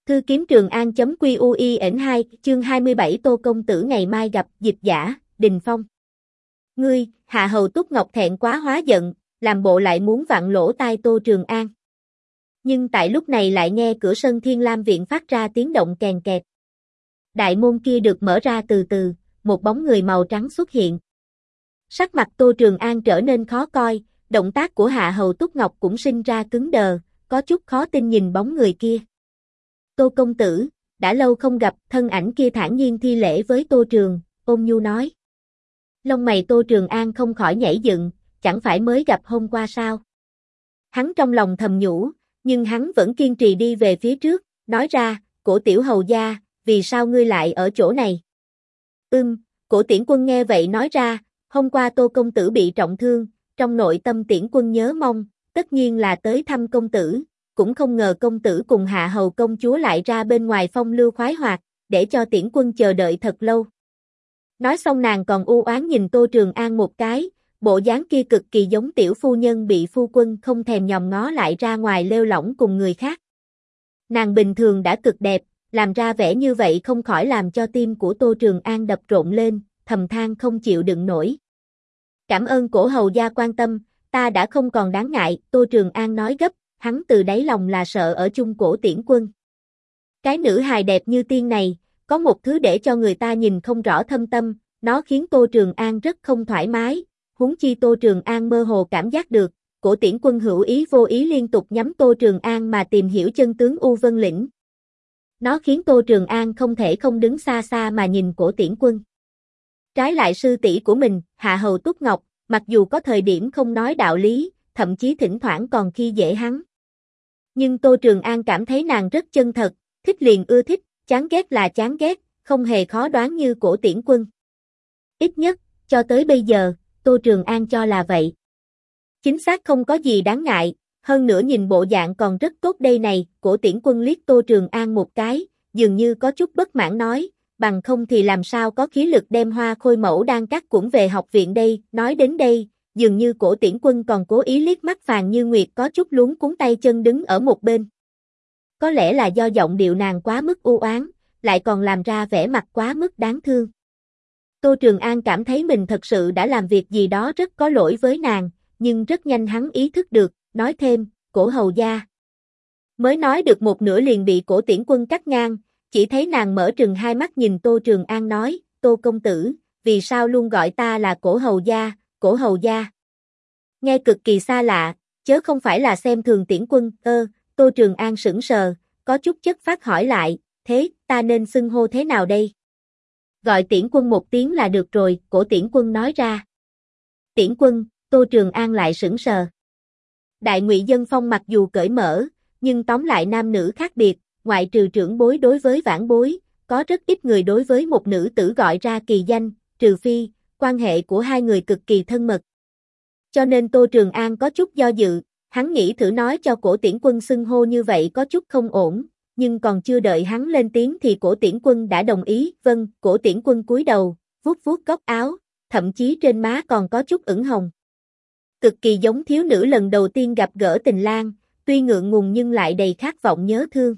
Thư kiếm Trường An.quy.ui.2 chương 27 Tô Công Tử ngày mai gặp dịch giả, Đình Phong. Ngươi, Hạ Hầu Túc Ngọc thẹn quá hóa giận, làm bộ lại muốn vặn lỗ tai Tô Trường An. Nhưng tại lúc này lại nghe cửa sân Thiên Lam Viện phát ra tiếng động kèn kẹt. Đại môn kia được mở ra từ từ, một bóng người màu trắng xuất hiện. Sắc mặt Tô Trường An trở nên khó coi, động tác của Hạ Hầu Túc Ngọc cũng sinh ra cứng đờ, có chút khó tin nhìn bóng người kia. Tô công tử, đã lâu không gặp, thân ảnh kia thản nhiên thi lễ với Tô Trường, ôn nhu nói. Lông mày Tô Trường An không khỏi nhảy dựng, chẳng phải mới gặp hôm qua sao? Hắn trong lòng thầm nhủ, nhưng hắn vẫn kiên trì đi về phía trước, nói ra, Cổ tiểu hầu gia, vì sao ngươi lại ở chỗ này? Cổ Tiễn Quân nghe vậy nói ra, hôm qua Tô công tử bị trọng thương, trong nội tâm Tiễn Quân nhớ mong, tất nhiên là tới thăm công tử, cũng không ngờ công tử cùng Hạ Hầu công chúa lại ra bên ngoài phong lưu khoái hoạt, để cho Tiễn Quân chờ đợi thật lâu. Nói xong nàng còn u oán nhìn Tô Trường An một cái, bộ dáng kia cực kỳ giống tiểu phu nhân bị phu quân không thèm nhòm ngó lại ra ngoài lêu lỏng cùng người khác. Nàng bình thường đã cực đẹp, làm ra vẻ như vậy không khỏi làm cho tim của Tô Trường An đập rộn lên, thầm than không chịu đựng nổi. Cảm ơn Cổ hầu gia quan tâm, ta đã không còn đáng ngại, Tô Trường An nói gấp, hắn từ đáy lòng là sợ ở chung Cổ Tiễn Quân. Cái nữ hài đẹp như tiên này, có một thứ để cho người ta nhìn không rõ thâm tâm, nó khiến Tô Trường An rất không thoải mái, huống chi Tô Trường An mơ hồ cảm giác được, Cổ Tiễn Quân hữu ý vô ý liên tục nhắm Tô Trường An mà tìm hiểu chân tướng U Vân Lĩnh. Nó khiến Tô Trường An không thể không đứng xa xa mà nhìn Cổ Tiễn Quân. Trái lại sư tỷ của mình, Hạ Hầu Túc Ngọc, mặc dù có thời điểm không nói đạo lý, thậm chí thỉnh thoảng còn khi dễ hắn. Nhưng Tô Trường An cảm thấy nàng rất chân thật, thích liền ưa thích, chán ghét là chán ghét, không hề khó đoán như Cổ Tiễn Quân. Ít nhất, cho tới bây giờ, Tô Trường An cho là vậy. Chính xác không có gì đáng ngại, hơn nữa nhìn bộ dạng còn rất tốt đây này, Cổ Tiễn Quân liếc Tô Trường An một cái, dường như có chút bất mãn nói, bằng không thì làm sao có khí lực đem Hoa Khôi mẫu đang cắt cũng về học viện đây, nói đến đây, dường như Cổ Tiễn Quân còn cố ý liếc mắt Phàn Như Nguyệt có chút luống cuống tay chân đứng ở một bên. Có lẽ là do giọng điệu nàng quá mức u oán, lại còn làm ra vẻ mặt quá mức đáng thương. Tô Trường An cảm thấy mình thật sự đã làm việc gì đó rất có lỗi với nàng, nhưng rất nhanh hắn ý thức được, nói thêm, Cổ hầu gia. Mới nói được một nửa liền bị Cổ Tiễn Quân cắt ngang, chỉ thấy nàng mở trừng hai mắt nhìn Tô Trường An nói, Tô công tử, vì sao luôn gọi ta là Cổ hầu gia, Cổ hầu gia. Nghe cực kỳ xa lạ, chớ không phải là xem thường Tiễn Quân, Tô Trường An sững sờ, có chút chất phát hỏi lại, thế, ta nên xưng hô thế nào đây? Gọi Tiễn Quân một tiếng là được rồi, Cổ Tiễn Quân nói ra. Tiễn Quân, Tô Trường An lại sững sờ. Đại Ngụy Dân Phong mặc dù cởi mở, nhưng tóm lại nam nữ khác biệt, ngoại trừ trưởng bối đối với vãn bối, có rất ít người đối với một nữ tử gọi ra kỳ danh, trừ phi, quan hệ của hai người cực kỳ thân mật. Cho nên Tô Trường An có chút do dự, hắn nghĩ thử nói cho Cổ Tiễn Quân xưng hô như vậy có chút không ổn, nhưng còn chưa đợi hắn lên tiếng thì Cổ Tiễn Quân đã đồng ý, vâng, Cổ Tiễn Quân cúi đầu, vuốt vuốt góc áo, thậm chí trên má còn có chút ửng hồng. Cực kỳ giống thiếu nữ lần đầu tiên gặp gỡ tình lang, tuy ngượng ngùng nhưng lại đầy khát vọng nhớ thương.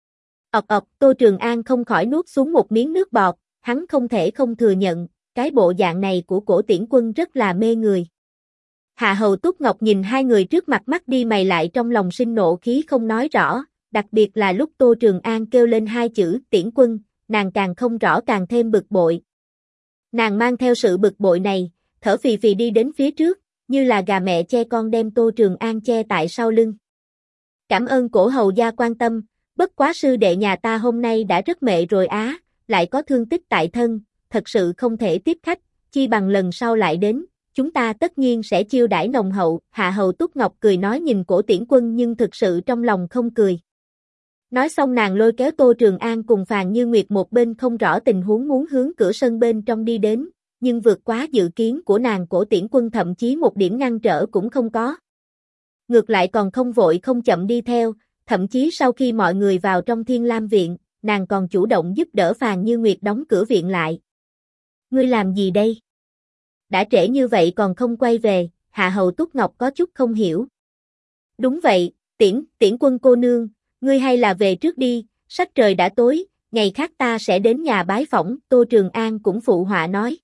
Tô Trường An không khỏi nuốt xuống một miếng nước bọt, hắn không thể không thừa nhận, cái bộ dạng này của Cổ Tiễn Quân rất là mê người. Hạ Hầu Túc Ngọc nhìn hai người trước mặt mắt đi mày lại trong lòng sinh nộ khí không nói rõ, đặc biệt là lúc Tô Trường An kêu lên hai chữ Tiễn Quân, nàng càng không rõ càng thêm bực bội. Nàng mang theo sự bực bội này, thở phì phì đi đến phía trước, như là gà mẹ che con đem Tô Trường An che tại sau lưng. Cảm ơn Cổ hầu gia quan tâm, bất quá sư đệ nhà ta hôm nay đã rất mệt rồi á, lại có thương tích tại thân, thật sự không thể tiếp khách, chi bằng lần sau lại đến, chúng ta tất nhiên sẽ chiêu đãi nồng hậu. Hạ Hầu Túc Ngọc cười nói nhìn Cổ Tiễn Quân nhưng thực sự trong lòng không cười. Nói xong nàng lôi kéo Tô Trường An cùng Phàn Như Nguyệt một bên không rõ tình huống muốn hướng cửa sân bên trong đi đến, nhưng vượt quá dự kiến của nàng, Cổ Tiễn Quân thậm chí một điểm ngăn trở cũng không có. Ngược lại còn không vội không chậm đi theo, thậm chí sau khi mọi người vào trong Thiên Lam Viện, nàng còn chủ động giúp đỡ Phàn Như Nguyệt đóng cửa viện lại. Ngươi làm gì đây? Đã trễ như vậy còn không quay về, Hạ Hầu Túc Ngọc có chút không hiểu. Đúng vậy, Tiễn Quân cô nương, ngươi hay là về trước đi, sắc trời đã tối, ngày khác ta sẽ đến nhà bái phỏng, Tô Trường An cũng phụ họa nói.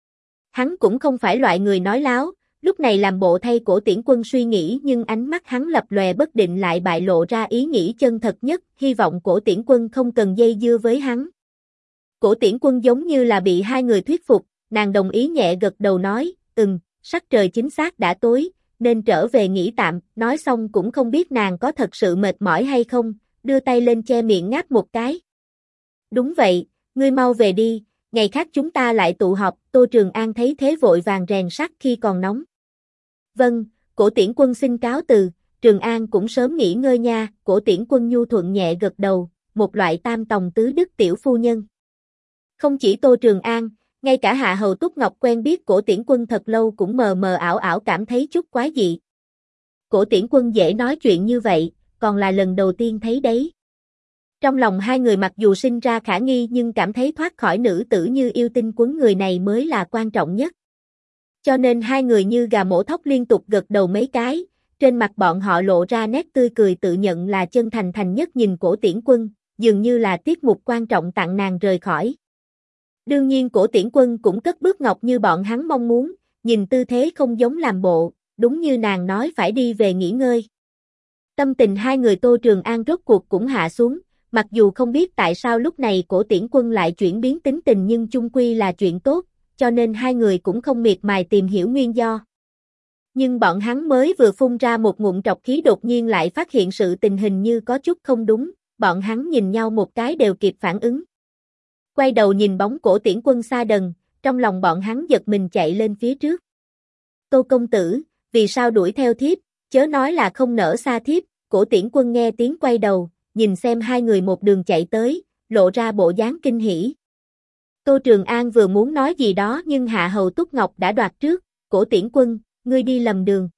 Hắn cũng không phải loại người nói láo, lúc này làm bộ thay Cổ Tiễn Quân suy nghĩ nhưng ánh mắt hắn lập lòe bất định lại bại lộ ra ý nghĩ chân thật nhất, hy vọng Cổ Tiễn Quân không cần dây dưa với hắn. Cổ Tiễn Quân giống như là bị hai người thuyết phục, nàng đồng ý nhẹ gật đầu nói, sắc trời chính xác đã tối, nên trở về nghỉ tạm, nói xong cũng không biết nàng có thật sự mệt mỏi hay không, đưa tay lên che miệng ngáp một cái. Đúng vậy, ngươi mau về đi, ngày khác chúng ta lại tụ họp, Tô Trường An thấy thế vội vàng rèn sắt khi còn nóng. Vâng, Cổ Tiễn Quân xin cáo từ, Trường An cũng sớm nghỉ ngơi nha, Cổ Tiễn Quân nhu thuận nhẹ gật đầu, một loại tam tòng tứ đức tiểu phu nhân. Không chỉ Tô Trường An, ngay cả Hạ Hầu Túc Ngọc quen biết Cổ Tiễn Quân thật lâu cũng mờ mờ ảo ảo cảm thấy chút quái dị. Cổ Tiễn Quân dễ nói chuyện như vậy, còn là lần đầu tiên thấy đấy. Trong lòng hai người mặc dù sinh ra khả nghi nhưng cảm thấy thoát khỏi nữ tử như yêu tinh quấn người này mới là quan trọng nhất. Cho nên hai người như gà mổ thóc liên tục gật đầu mấy cái, trên mặt bọn họ lộ ra nét tươi cười tự nhận là chân thành nhất nhìn Cổ Tiễn Quân, dường như là tiết mục quan trọng tặng nàng rời khỏi. Đương nhiên Cổ Tiễn Quân cũng cất bước ngọc như bọn hắn mong muốn, nhìn tư thế không giống làm bộ, đúng như nàng nói phải đi về nghỉ ngơi. Tâm tình hai người Tô Trường An rốt cuộc cũng hạ xuống, mặc dù không biết tại sao lúc này Cổ Tiễn Quân lại chuyển biến tính tình nhưng chung quy là chuyện tốt, cho nên hai người cũng không miệt mài tìm hiểu nguyên do. Nhưng bọn hắn mới vừa phun ra một ngụm trọc khí đột nhiên lại phát hiện sự tình hình như có chút không đúng, bọn hắn nhìn nhau một cái đều kịp phản ứng. Quay đầu nhìn bóng Cổ Tiễn Quân xa dần, trong lòng bọn hắn giật mình chạy lên phía trước. Tô công tử, vì sao đuổi theo thiếp, chớ nói là không nỡ xa thiếp, Cổ Tiễn Quân nghe tiếng quay đầu, nhìn xem hai người một đường chạy tới, lộ ra bộ dáng kinh hỉ. Tô Trường An vừa muốn nói gì đó nhưng Hạ Hầu Túc Ngọc đã đoạt trước, Cổ Tiễn Quân, ngươi đi lầm đường.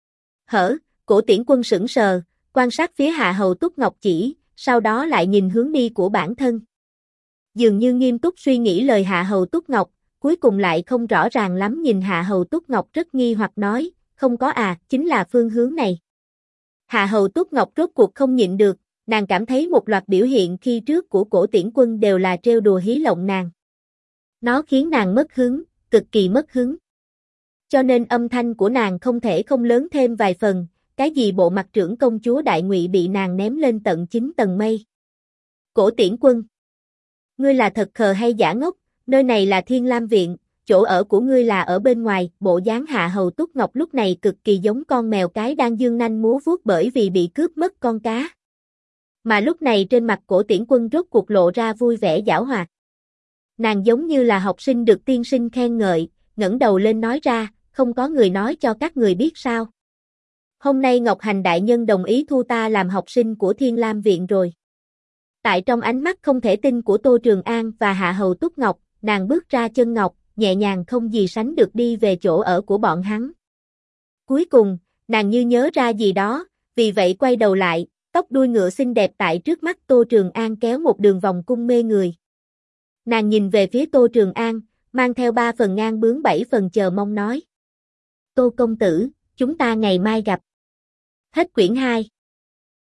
Cổ Tiễn Quân sững sờ, quan sát phía Hạ Hầu Túc Ngọc chỉ, sau đó lại nhìn hướng đi của bản thân. Dường như nghiêm túc suy nghĩ lời Hạ Hầu Túc Ngọc, cuối cùng lại không rõ ràng lắm nhìn Hạ Hầu Túc Ngọc rất nghi hoặc nói, không có chính là phương hướng này. Hạ Hầu Túc Ngọc rốt cuộc không nhịn được, nàng cảm thấy một loạt biểu hiện khi trước của Cổ Tiễn Quân đều là trêu đùa hí lộng nàng. Nó khiến nàng mất hứng, cực kỳ mất hứng. Cho nên âm thanh của nàng không thể không lớn thêm vài phần, cái gì bộ mặt trưởng công chúa Đại Ngụy bị nàng ném lên tận 9 tầng mây. Cổ Tiễn Quân, ngươi là thật khờ hay giả ngốc, nơi này là Thiên Lam Viện, chỗ ở của ngươi là ở bên ngoài, bộ dáng Hạ Hầu Túc Ngọc lúc này cực kỳ giống con mèo cái đang dương nanh múa vuốt bởi vì bị cướp mất con cá. Mà lúc này trên mặt Cổ Tiễn Quân rốt cuộc lộ ra vui vẻ giảo hoạt. Nàng giống như là học sinh được tiên sinh khen ngợi, ngẩng đầu lên nói ra, không có người nói cho các người biết sao. Hôm nay Ngọc Hành đại nhân đồng ý thu ta làm học sinh của Thiên Lam Viện rồi. Tại trong ánh mắt không thể tin của Tô Trường An và Hạ Hầu Túc Ngọc, nàng bước ra chân ngọc, nhẹ nhàng không gì sánh được đi về chỗ ở của bọn hắn. Cuối cùng, nàng như nhớ ra gì đó, vì vậy quay đầu lại, tóc đuôi ngựa xinh đẹp tại trước mắt Tô Trường An kéo một đường vòng cung mê người. Nàng nhìn về phía Tô Trường An, mang theo 3 phần ngang bướng 7 phần chờ mong nói. Tô công tử, chúng ta ngày mai gặp. Hết quyển 2.